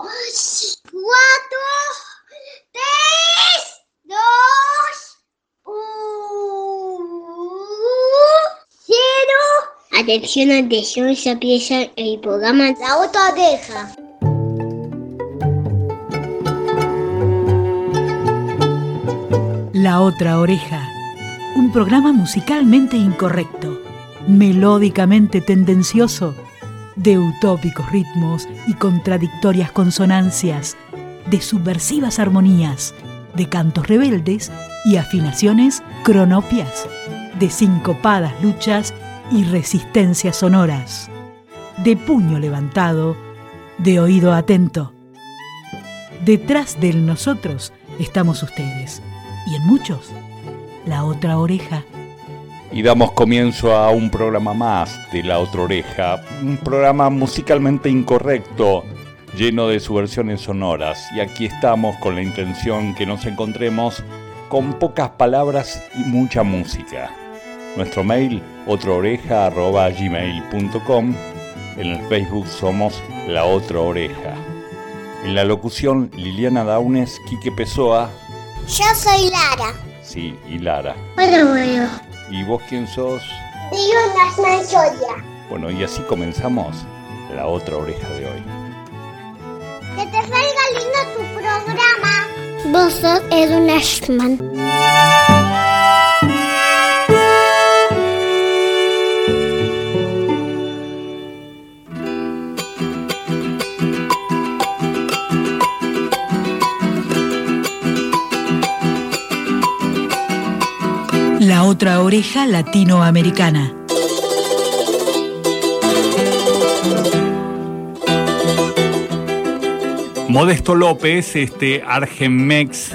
4, 3, 2, 0. Atención, atención, ya empieza el programa La Otra Oreja. La Otra Oreja, un programa musicalmente incorrecto, melódicamente tendencioso, de utópicos ritmos y contradictorias consonancias, de subversivas armonías, de cantos rebeldes y afinaciones cronopias, de sincopadas luchas y resistencias sonoras, de puño levantado, de oído atento. Detrás del nosotros estamos ustedes, y en muchos, La Otra Oreja. Y damos comienzo a un programa más de La Otra Oreja, un programa musicalmente incorrecto, lleno de subversiones sonoras. Y aquí estamos con la intención que nos encontremos con pocas palabras y mucha música. Nuestro mail, otraoreja@gmail.com. En el Facebook somos La Otra Oreja. En la locución, Liliana Daunes, Quique Pessoa. Yo soy Lara. Sí, y Lara. Bueno. ¿Y vos quién sos? Digo Nasman Soria. Bueno, y así comenzamos La Otra Oreja de hoy. Que te salga lindo tu programa. Vos sos Edwin Ashman. La Otra Oreja latinoamericana. Modesto López, Argenmex,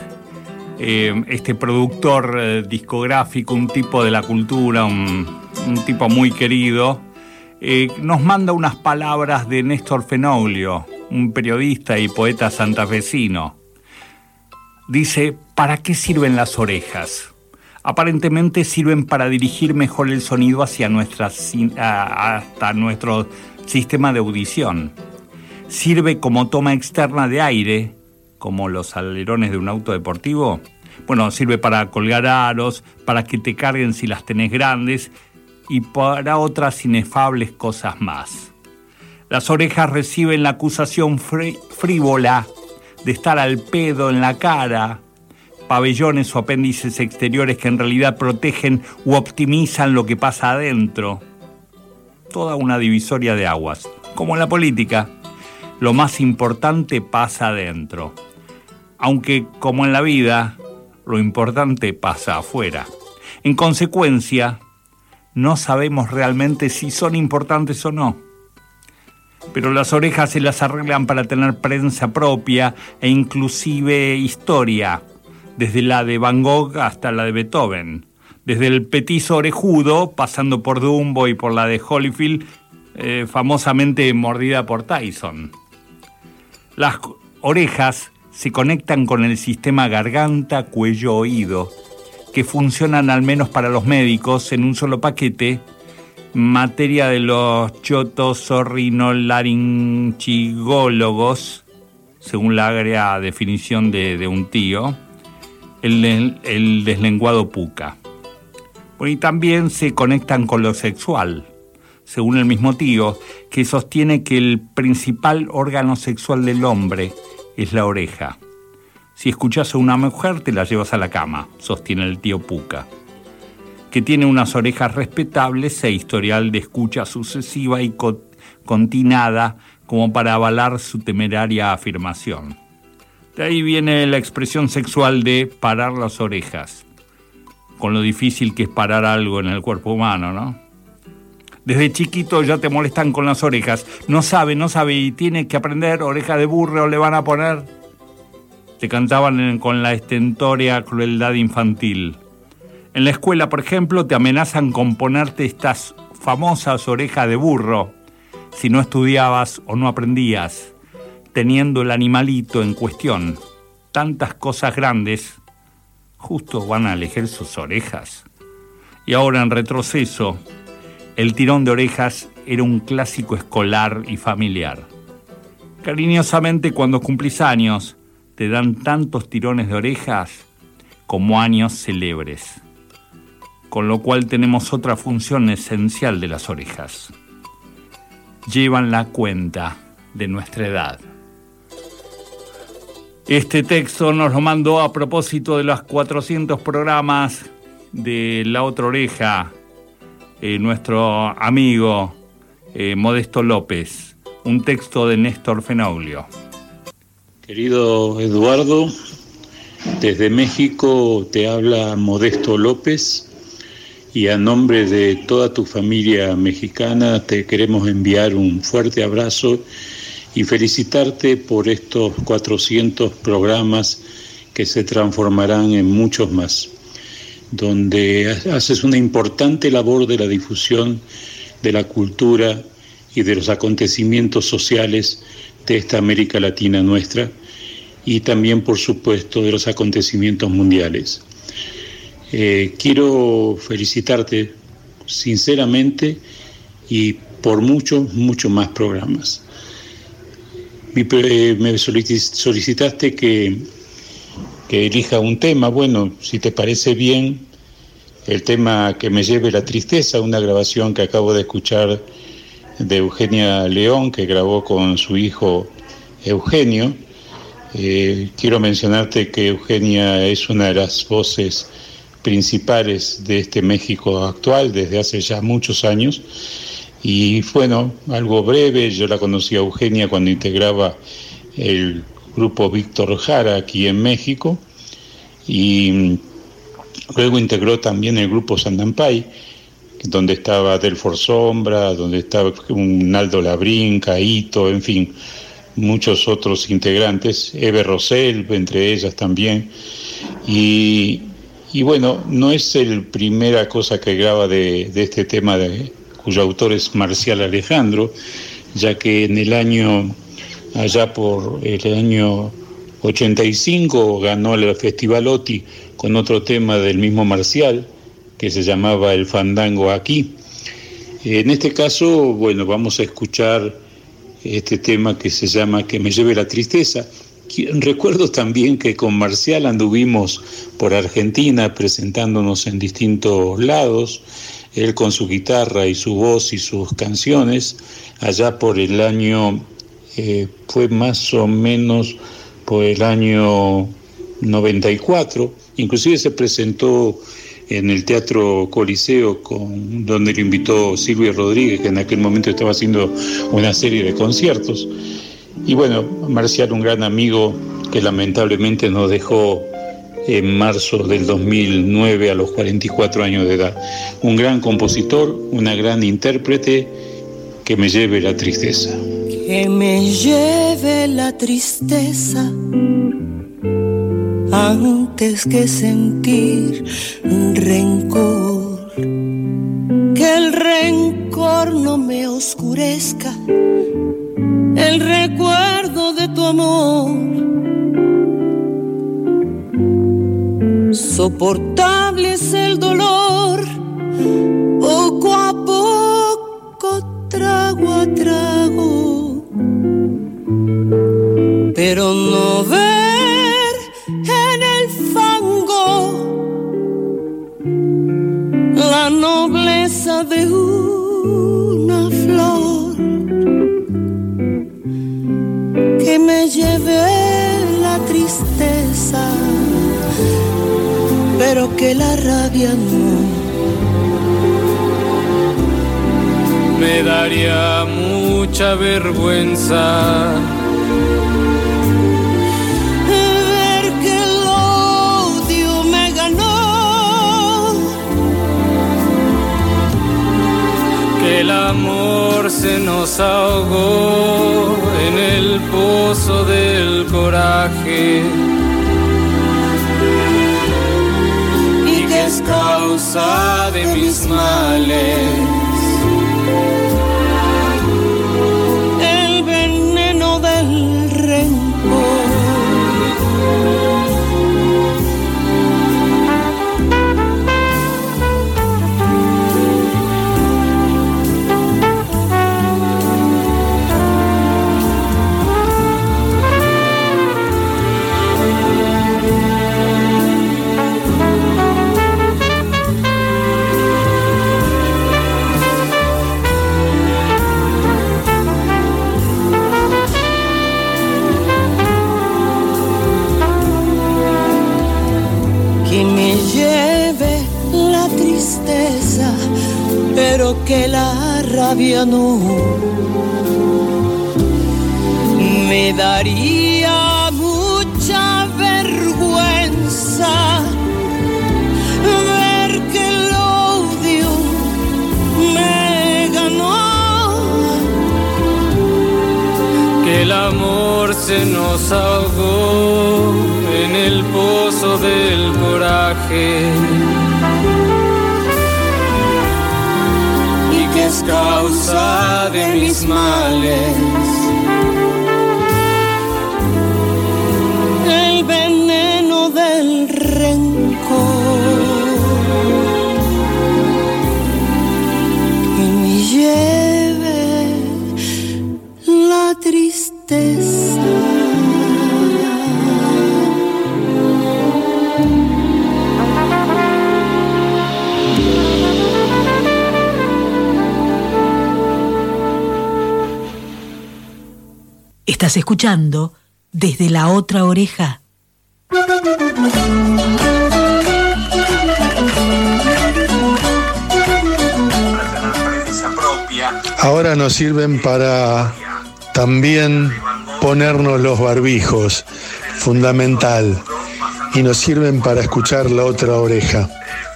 productor discográfico, un tipo de la cultura, un tipo muy querido, nos manda unas palabras de Néstor Fenoglio, un periodista y poeta santafesino. Dice: ¿para qué sirven las orejas? Aparentemente sirven para dirigir mejor el sonido hacia hasta nuestro sistema de audición. Sirve como toma externa de aire, como los alerones de un auto deportivo. Bueno, sirve para colgar aros, para que te carguen si las tenés grandes y para otras inefables cosas más. Las orejas reciben la acusación frívola de estar al pedo en la cara, pabellones o apéndices exteriores que en realidad protegen u optimizan lo que pasa adentro. Toda una divisoria de aguas. Como en la política, lo más importante pasa adentro. Aunque, como en la vida, lo importante pasa afuera. En consecuencia, no sabemos realmente si son importantes o no. Pero las orejas se las arreglan para tener prensa propia e inclusive historia, desde la de Van Gogh hasta la de Beethoven, desde el petizo orejudo, pasando por Dumbo y por la de Holyfield, famosamente mordida por Tyson. Las orejas se conectan con el sistema garganta, cuello, oído, que funcionan al menos para los médicos en un solo paquete, materia de los chotosorrinolaringólogos, según la agria definición de un tío, el deslenguado puca. Bueno, y también se conectan con lo sexual, según el mismo tío, que sostiene que el principal órgano sexual del hombre es la oreja. Si escuchas a una mujer, te la llevas a la cama, sostiene el tío puca, que tiene unas orejas respetables e historial de escucha sucesiva y continuada como para avalar su temeraria afirmación. De ahí viene la expresión sexual de parar las orejas, con lo difícil que es parar algo en el cuerpo humano, ¿no? Desde chiquito ya te molestan con las orejas. No sabe y tiene que aprender, oreja de burro le van a poner. Te cantaban con la estentórea crueldad infantil. En la escuela, por ejemplo, te amenazan con ponerte estas famosas orejas de burro si no estudiabas o no aprendías, teniendo el animalito en cuestión. Tantas cosas grandes, justo van a elegir sus orejas. Y ahora, en retroceso, el tirón de orejas era un clásico escolar y familiar. Cariñosamente, cuando cumplís años, te dan tantos tirones de orejas como años celebres. Con lo cual tenemos otra función esencial de las orejas. Llevan la cuenta de nuestra edad. Este texto nos lo mandó a propósito de los 400 programas de La Otra Oreja, nuestro amigo Modesto López. Un texto de Néstor Fenoglio. Querido Eduardo, desde México te habla Modesto López y a nombre de toda tu familia mexicana te queremos enviar un fuerte abrazo y felicitarte por estos 400 programas que se transformarán en muchos más, donde haces una importante labor de la difusión de la cultura y de los acontecimientos sociales de esta América Latina nuestra y también, por supuesto, de los acontecimientos mundiales. Quiero felicitarte sinceramente y por muchos más programas. Me solicitaste que elija un tema. Bueno, si te parece bien, el tema Que me lleve la tristeza, una grabación que acabo de escuchar de Eugenia León, que grabó con su hijo Eugenio. Quiero mencionarte que Eugenia es una de las voces principales de este México actual desde hace ya muchos años. Y bueno, algo breve, yo la conocí a Eugenia cuando integraba el grupo Víctor Jara aquí en México y luego integró también el grupo Sandampay, donde estaba Delfor Sombra, donde estaba Naldo Labrín, Caíto, en fin, muchos otros integrantes, Eve Rosell, entre ellas también. Y bueno, no es la primera cosa que graba de este tema cuyo autor es Marcial Alejandro, ya que en allá por el año 85 ganó el Festival OTI con otro tema del mismo Marcial, que se llamaba El Fandango Aquí. En este caso, bueno, vamos a escuchar este tema que se llama Que me lleve la tristeza. Recuerdo también que con Marcial anduvimos por Argentina presentándonos en distintos lados, él con su guitarra y su voz y sus canciones, allá por el año, fue más o menos por el año 94, inclusive se presentó en el Teatro Coliseo, donde lo invitó Silvio Rodríguez, que en aquel momento estaba haciendo una serie de conciertos. Y bueno, Marcial, un gran amigo que lamentablemente nos dejó en marzo del 2009 a los 44 años de edad. Un gran compositor, una gran intérprete, Que me lleve la tristeza. Que me lleve la tristeza antes que sentir rencor, que el rencor no me oscurezca el recuerdo de tu amor. Soportable es el dolor, poco a poco, trago a trago, pero no ver en el fango la nobleza de una flor. Que me lleve la tristeza, pero que la rabia no. Me daría mucha vergüenza ver que el odio me ganó, que el amor se nos ahogó en el pozo del coraje y que es causa de mis males el veneno del rencor. que la rabia no. Me daría mucha vergüenza ver que el odio me ganó, que el amor se nos ahogó en el pozo del coraje y que es causa de mis males. El veneno del rencor que me lleve la tristeza. Estás escuchando Desde la Otra Oreja. Ahora nos sirven para también ponernos los barbijos, fundamental, y nos sirven para escuchar la otra oreja.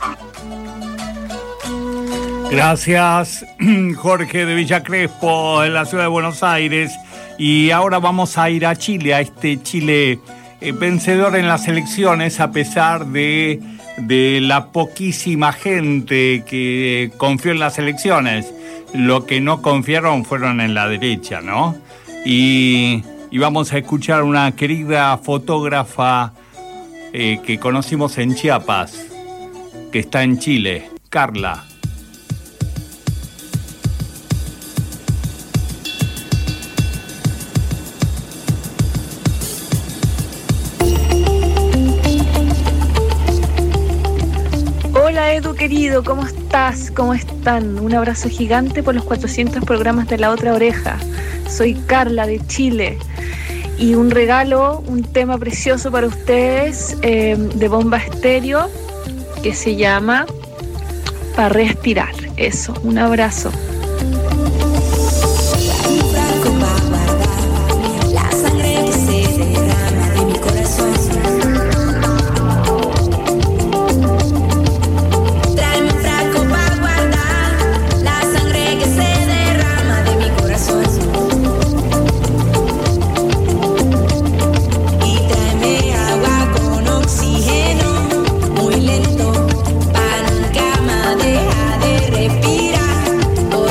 Gracias, Jorge de Villa Crespo, en la ciudad de Buenos Aires. Y ahora vamos a ir a Chile, a este Chile vencedor en las elecciones, a pesar de la poquísima gente que confió en las elecciones. Lo que no confiaron fueron en la derecha, ¿no? Y vamos a escuchar una querida fotógrafa que conocimos en Chiapas, que está en Chile, Carla. Hola Edu querido, ¿cómo estás? ¿Cómo están? Un abrazo gigante por los 400 programas de La Otra Oreja. Soy Carla de Chile y un regalo, un tema precioso para ustedes de Bomba Estéreo que se llama Pa' Respirar. Eso, un abrazo. Muy lento, para nunca más dejar de respirar.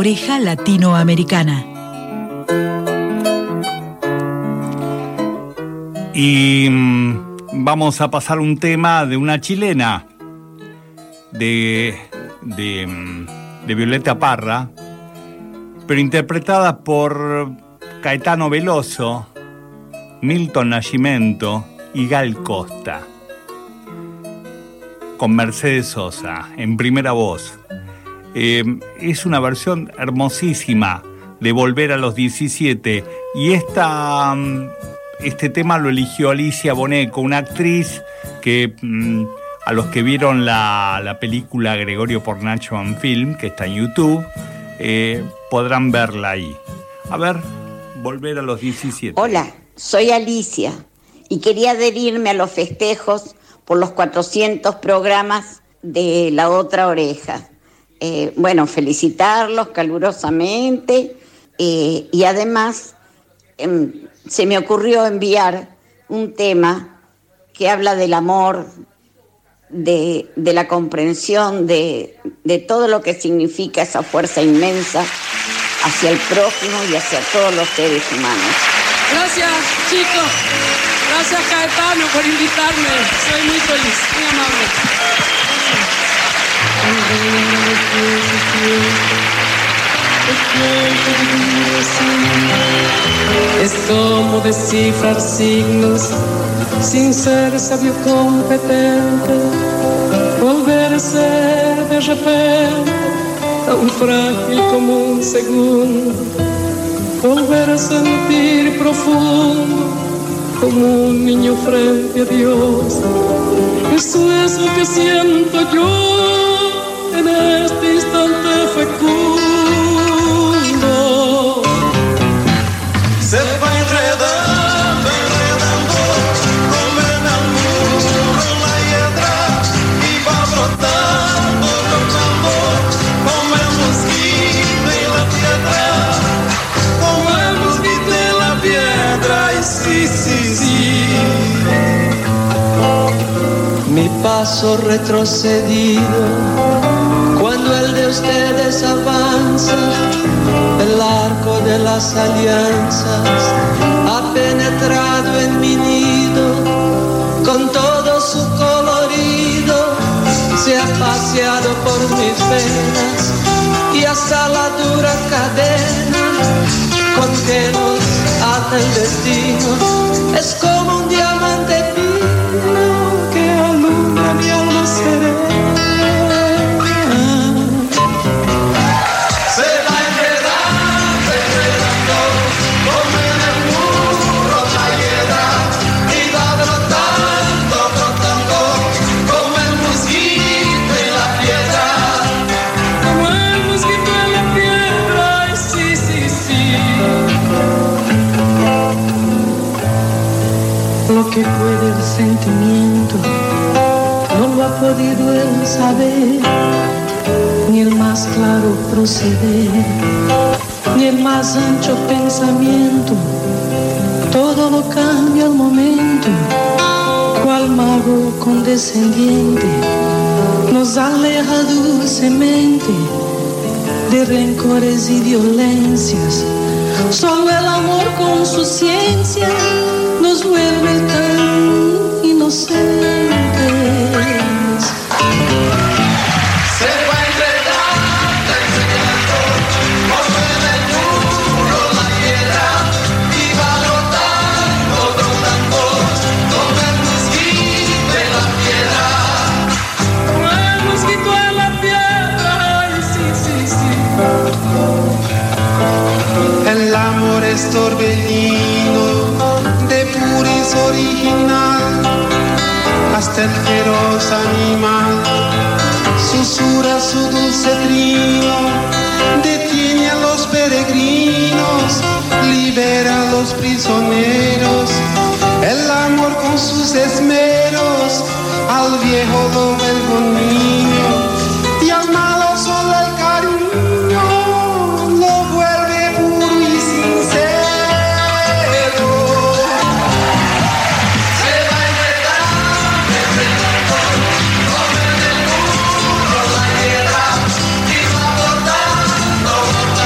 oreja latinoamericana. Y vamos a pasar un tema de una chilena, de Violeta Parra, pero interpretada por Caetano Veloso, Milton Nascimento y Gal Costa, con Mercedes Sosa en primera voz. Es una versión hermosísima de Volver a los 17, y este tema lo eligió Alicia Boneco, una actriz que a los que vieron la película Gregorio Pornacho en Film, que está en YouTube, podrán verla ahí. A ver, Volver a los 17. Hola, soy Alicia y quería adherirme a los festejos por los 400 programas de La Otra Oreja. Bueno, felicitarlos calurosamente y además se me ocurrió enviar un tema que habla del amor, de la comprensión de todo lo que significa esa fuerza inmensa hacia el prójimo y hacia todos los seres humanos. Gracias, chicos. Gracias, Caetano, por invitarme. Soy muy feliz, muy amable. Es como descifrar signos sin ser sabio competente, volver a ser de repente tan frágil como un segundo, volver a sentir profundo como un niño frente a Dios. Eso es lo que siento yo en este instante fecundo. Se va enredando, como en el muro la hiedra, y va brotando, como el mosquito y la piedra, como el mosquito y la piedra, y sí. Mi paso retrocedido, cuando el de ustedes avanza, el arco de las alianzas ha penetrado en mi nido, con todo su colorido, se ha paseado por mis venas y hasta la dura cadena con que nos ata el destino es como un diamante fino que alumbra mi alma serena. Lo que puede el sentimiento no lo ha podido él saber, ni el más claro proceder, ni el más ancho pensamiento. Todo lo cambia al momento, cual mago condescendiente nos aleja dulcemente de rencores y violencias. Solo el amor con su ciencia nos vuelve tan inocentes. Se va enredando, como en el muro la piedra, y va brotando, como el mosquito en la piedra. Como el mosquito en la piedra, ay, sí. El amor es torbellino, de puris original, hasta el feroz animal susurra su dulce trino, detiene a los peregrinos, libera a los prisioneros. El amor con sus esmeros al viejo lo vuelve niño, y al malo solo el cariño lo vuelve puro y sincero. Como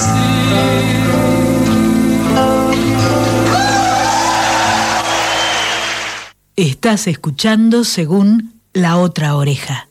Estás escuchando Según la Otra Oreja.